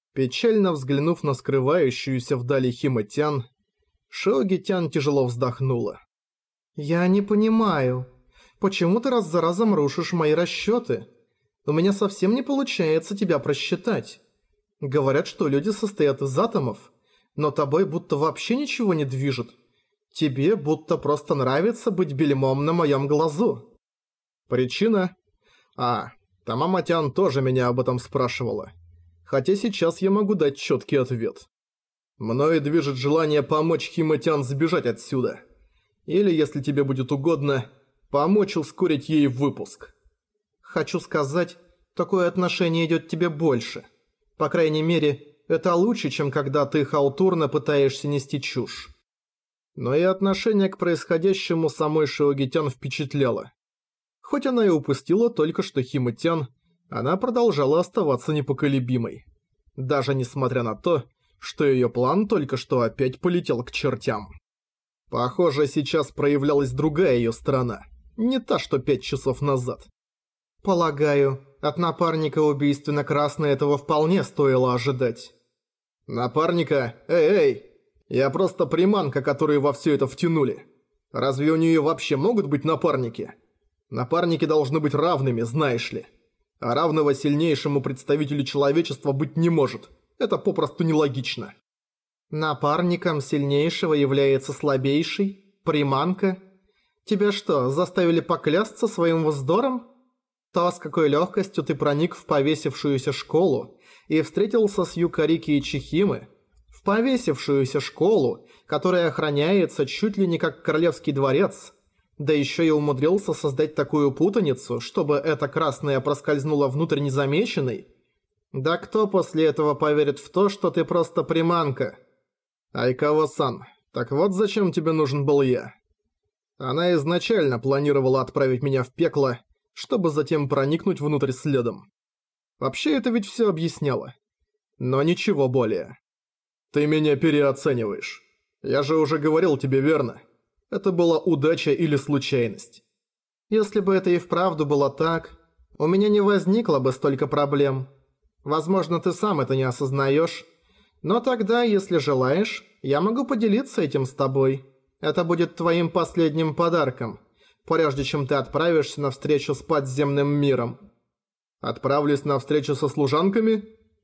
Печально взглянув на скрывающуюся вдали Хима-тян, Шиоги-тян тяжело вздохнула. «Я не понимаю, почему ты раз за разом рушишь мои расчёты? У меня совсем не получается тебя просчитать. Говорят, что люди состоят из атомов, но тобой будто вообще ничего не движет. Тебе будто просто нравится быть бельмом на моем глазу». Причина? Тамама-тян тоже меня об этом спрашивала. Хотя сейчас я могу дать четкий ответ. Мною движет желание помочь Хима-тян сбежать отсюда. Или, если тебе будет угодно, помочь ускорить ей выпуск. Хочу сказать, такое отношение идет тебе больше. По крайней мере, это лучше, чем когда ты халтурно пытаешься нести чушь. Но и отношение к происходящему самой Шиоги-тян впечатляло. Хоть она и упустила только что Хима-тян, она продолжала оставаться непоколебимой. Даже несмотря на то, что её план только что опять полетел к чертям. Похоже, сейчас проявлялась другая её сторона, не та, что 5 часов назад. Полагаю, от напарника убийственно-красной этого вполне стоило ожидать. Напарника? Эй! Я просто приманка, которую во всё это втянули. Разве у неё вообще могут быть напарники? Напарники должны быть равными, знаешь ли. А равного сильнейшему представителю человечества быть не может. Это попросту нелогично. Напарником сильнейшего является слабейший? Приманка? Тебя что, заставили поклясться своим вздором? То, с какой легкостью ты проник в повесившуюся школу и встретился с Юкарики и Чихимы, в повесившуюся школу, которая охраняется чуть ли не как королевский дворец, да еще и умудрился создать такую путаницу, чтобы эта красная проскользнула внутрь незамеченной? Да кто после этого поверит в то, что ты просто приманка? Айкава-сан, так вот зачем тебе нужен был я? Она изначально планировала отправить меня в пекло, чтобы затем проникнуть внутрь следом. Вообще это ведь все объясняло. Но ничего более. Ты меня переоцениваешь. Я же уже говорил тебе, верно? Это была удача или случайность. Если бы это и вправду было так, у меня не возникло бы столько проблем. Возможно, ты сам это не осознаешь, но тогда, если желаешь, я могу поделиться этим с тобой. Это будет твоим последним подарком, прежде чем ты отправишься на встречу с подземным миром. Отправлюсь на встречу со служанками?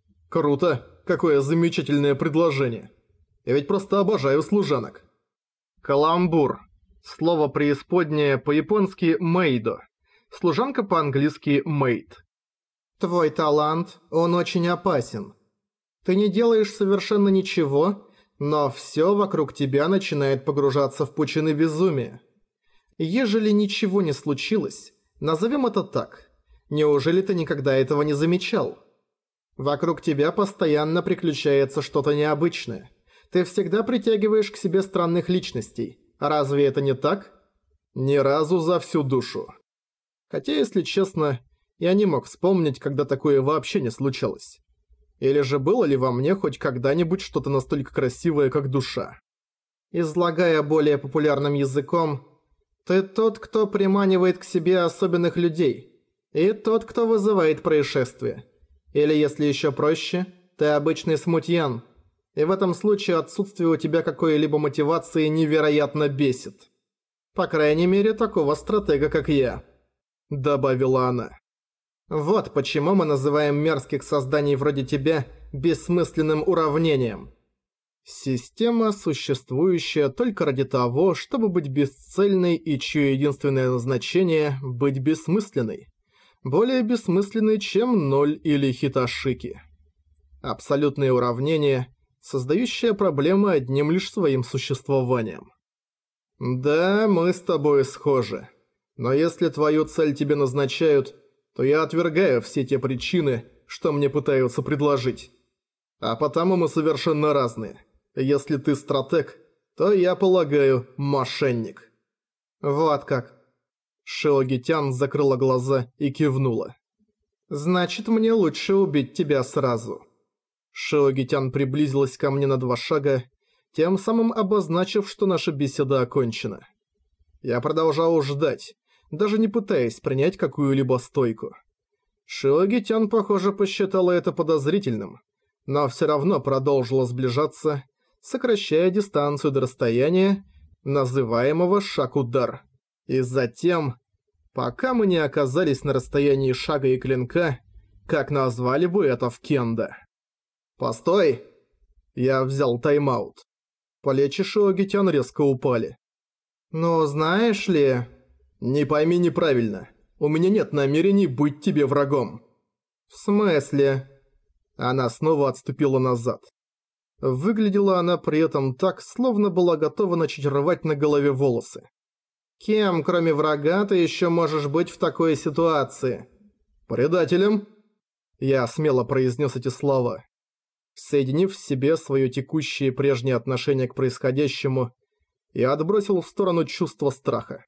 Круто, какое замечательное предложение. Я ведь просто обожаю служанок. Каламбур. Слово преисподнее по-японски «мэйдо». Служанка по-английски «мэйд». Твой талант, он очень опасен. Ты не делаешь совершенно ничего, но всё вокруг тебя начинает погружаться в пучины безумия. Ежели ничего не случилось, назовем это так. Неужели ты никогда этого не замечал? Вокруг тебя постоянно приключается что-то необычное. Ты всегда притягиваешь к себе странных личностей. Разве это не так? Ни разу за всю душу. Хотя, если честно, я не мог вспомнить, когда такое вообще не случалось. Или же было ли во мне хоть когда-нибудь что-то настолько красивое, как душа? Излагая более популярным языком, ты тот, кто приманивает к себе особенных людей, и тот, кто вызывает происшествия. Или, если еще проще, ты обычный смутьян. И в этом случае отсутствие у тебя какой-либо мотивации невероятно бесит. По крайней мере, такого стратега, как я», — добавила она. «Вот почему мы называем мерзких созданий вроде тебя бессмысленным уравнением. Система, существующая только ради того, чтобы быть бесцельной и чье единственное назначение – быть бессмысленной. Более бессмысленной, чем ноль или хитошики. Абсолютное уравнение, создающее проблемы одним лишь своим существованием. Да, мы с тобой схожи. Но если твою цель тебе назначают, то я отвергаю все те причины, что мне пытаются предложить. А потому мы совершенно разные. Если ты стратег, то я полагаю, мошенник». «Вот как». Шиоги-тян закрыла глаза и кивнула. «Значит, мне лучше убить тебя сразу». Шиоги-тян приблизилась ко мне на 2 шага, тем самым обозначив, что наша беседа окончена. Я продолжал ждать, даже не пытаясь принять какую-либо стойку. Шиоги-тян, похоже, посчитала это подозрительным, но все равно продолжила сближаться, сокращая дистанцию до расстояния, называемого шаг-удар. И затем, пока мы не оказались на расстоянии шага и клинка, как назвали бы это в кендо. «Постой!» Я взял тайм-аут. Плечи Шиогитян резко упали. «Ну, знаешь ли...» «Не пойми неправильно. У меня нет намерений быть тебе врагом». «В смысле?» Она снова отступила назад. Выглядела она при этом так, словно была готова начать рвать на голове волосы. «Кем, кроме врага, ты еще можешь быть в такой ситуации?» «Предателем?» Я смело произнес эти слова. Соединив в себе свое текущее и прежнее отношение к происходящему, я отбросил в сторону чувство страха.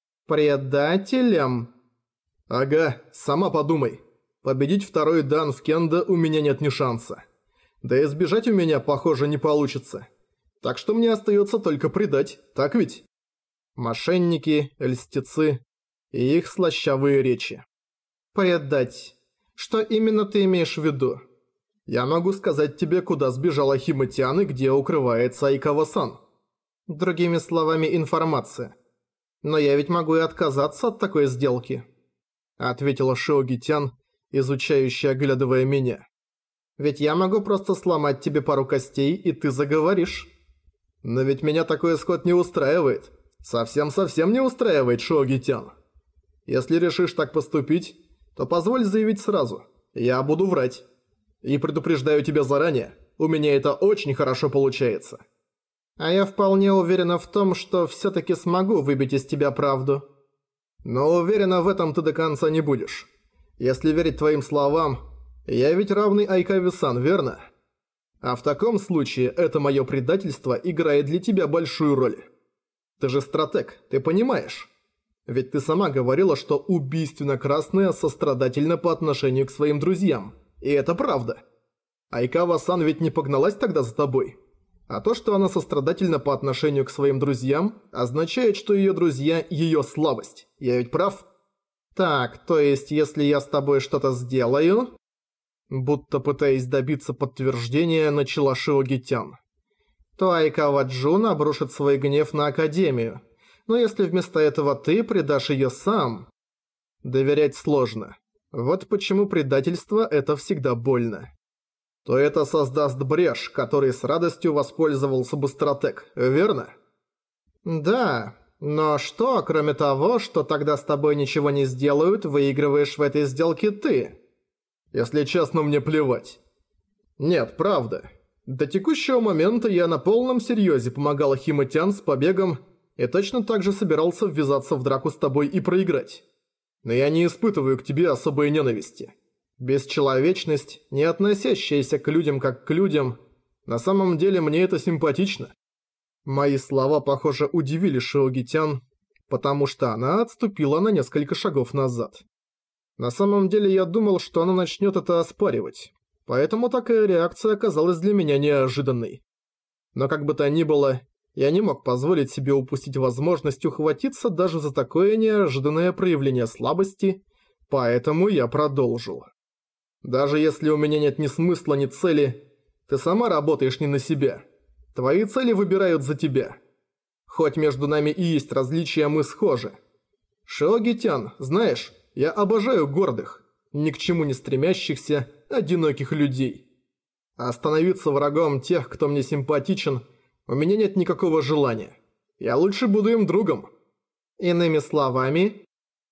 «Предателем?» «Ага, сама подумай. Победить второй дан в кендо у меня нет ни шанса. Да и сбежать у меня, похоже, не получится. Так что мне остается только предать, так ведь?» Мошенники, льстецы и их слащавые речи. «Предать. Что именно ты имеешь в виду?» «Я могу сказать тебе, куда сбежала Хима-тян и где укрывается Айкава-сан». «Другими словами, информация. Но я ведь могу и отказаться от такой сделки», — ответила Шиоги-тян, изучающе оглядывая меня. «Ведь я могу просто сломать тебе пару костей, и ты заговоришь». «Но ведь меня такой исход не устраивает. Совсем-совсем не устраивает, Шиоги-тян. Если решишь так поступить, то позволь заявить сразу. Я буду врать. И предупреждаю тебя заранее, у меня это очень хорошо получается». «А я вполне уверена в том, что всё-таки смогу выбить из тебя правду». «Но уверена в этом ты до конца не будешь. Если верить твоим словам, я ведь равный Айкаве-сан, верно? А в таком случае это моё предательство играет для тебя большую роль. Ты же стратег, ты понимаешь? Ведь ты сама говорила, что убийственно-красная сострадательна по отношению к своим друзьям. И это правда. Айкава-сан ведь не погналась тогда за тобой. А то, что она сострадательна по отношению к своим друзьям, означает, что её друзья – её слабость. Я ведь прав?» «Так, то есть, если я с тобой что-то сделаю...» Будто пытаясь добиться подтверждения, начала Шиоги-тян. «То Айкава-джун обрушит свой гнев на Академию. Но если вместо этого ты предашь её сам...» Доверять сложно. Вот почему предательство – это всегда больно. «То это создаст брешь, которой с радостью воспользовался бы стратег, верно?» «Да, но что, кроме того, что тогда с тобой ничего не сделают, выигрываешь в этой сделке ты?» «Если честно, мне плевать». «Нет, правда. До текущего момента я на полном серьезе помогал Хима-тян с побегом и точно так же собирался ввязаться в драку с тобой и проиграть. Но я не испытываю к тебе особой ненависти. Бесчеловечность, не относящаяся к людям как к людям, на самом деле мне это симпатично». Мои слова, похоже, удивили Шиоги-тян, потому что она отступила на несколько шагов назад. На самом деле я думал, что она начнет это оспаривать, поэтому такая реакция оказалась для меня неожиданной. Но как бы то ни было, я не мог позволить себе упустить возможность ухватиться даже за такое неожиданное проявление слабости, поэтому я продолжил. «Даже если у меня нет ни смысла, ни цели, ты сама работаешь не на себя. Твои цели выбирают за тебя. Хоть между нами и есть различия, мы схожи. Шиоги-тян, знаешь, я обожаю гордых, ни к чему не стремящихся, одиноких людей. А становиться врагом тех, кто мне симпатичен, у меня нет никакого желания. Я лучше буду им другом». Иными словами,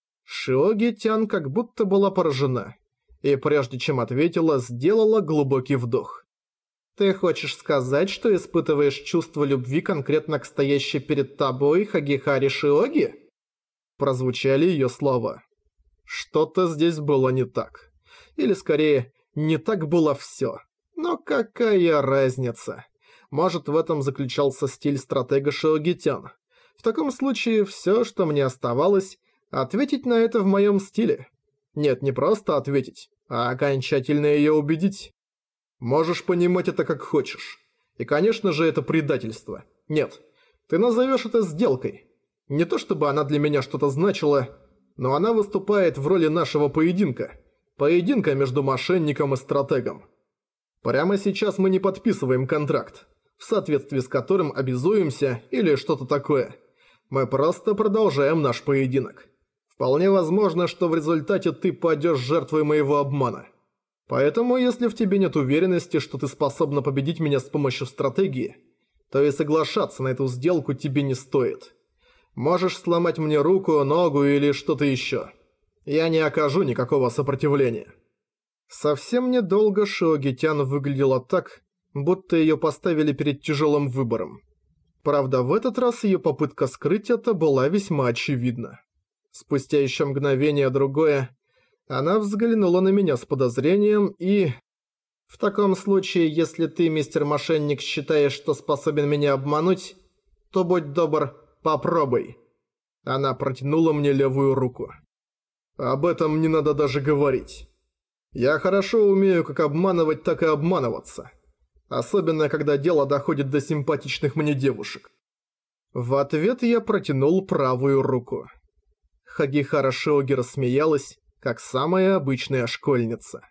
Шиоги-тян как будто была поражена, и прежде чем ответила, сделала глубокий вдох. «Ты хочешь сказать, что испытываешь чувство любви конкретно к стоящей перед тобой Хагихари Шиоги?» Прозвучали её слова. Что-то здесь было не так. Или скорее, не так было всё. Но какая разница? Может, в этом заключался стиль стратега Шиоги-тян. В таком случае, всё, что мне оставалось, ответить на это в моём стиле. Нет, не просто ответить, а окончательно её убедить. Можешь понимать это как хочешь. И, конечно же, это предательство. Нет, ты назовешь это сделкой. Не то чтобы она для меня что-то значила, но она выступает в роли нашего поединка. Поединка между мошенником и стратегом. Прямо сейчас мы не подписываем контракт, в соответствии с которым обязуемся или что-то такое. Мы просто продолжаем наш поединок. Вполне возможно, что в результате ты падешь жертвой моего обмана. Поэтому, если в тебе нет уверенности, что ты способна победить меня с помощью стратегии, то и соглашаться на эту сделку тебе не стоит. Можешь сломать мне руку, ногу или что-то еще. Я не окажу никакого сопротивления». Совсем недолго Шиоги-тян выглядела так, будто ее поставили перед тяжелым выбором. Правда, в этот раз ее попытка скрыть это была весьма очевидна. Спустя еще мгновение-другое, она взглянула на меня с подозрением и... «В таком случае, если ты, мистер Мошенник, считаешь, что способен меня обмануть, то будь добр, попробуй». Она протянула мне левую руку. «Об этом не надо даже говорить. Я хорошо умею как обманывать, так и обманываться. Особенно, когда дело доходит до симпатичных мне девушек». В ответ я протянул правую руку. Хагихара Шиоги рассмеялась, как самая обычная школьница.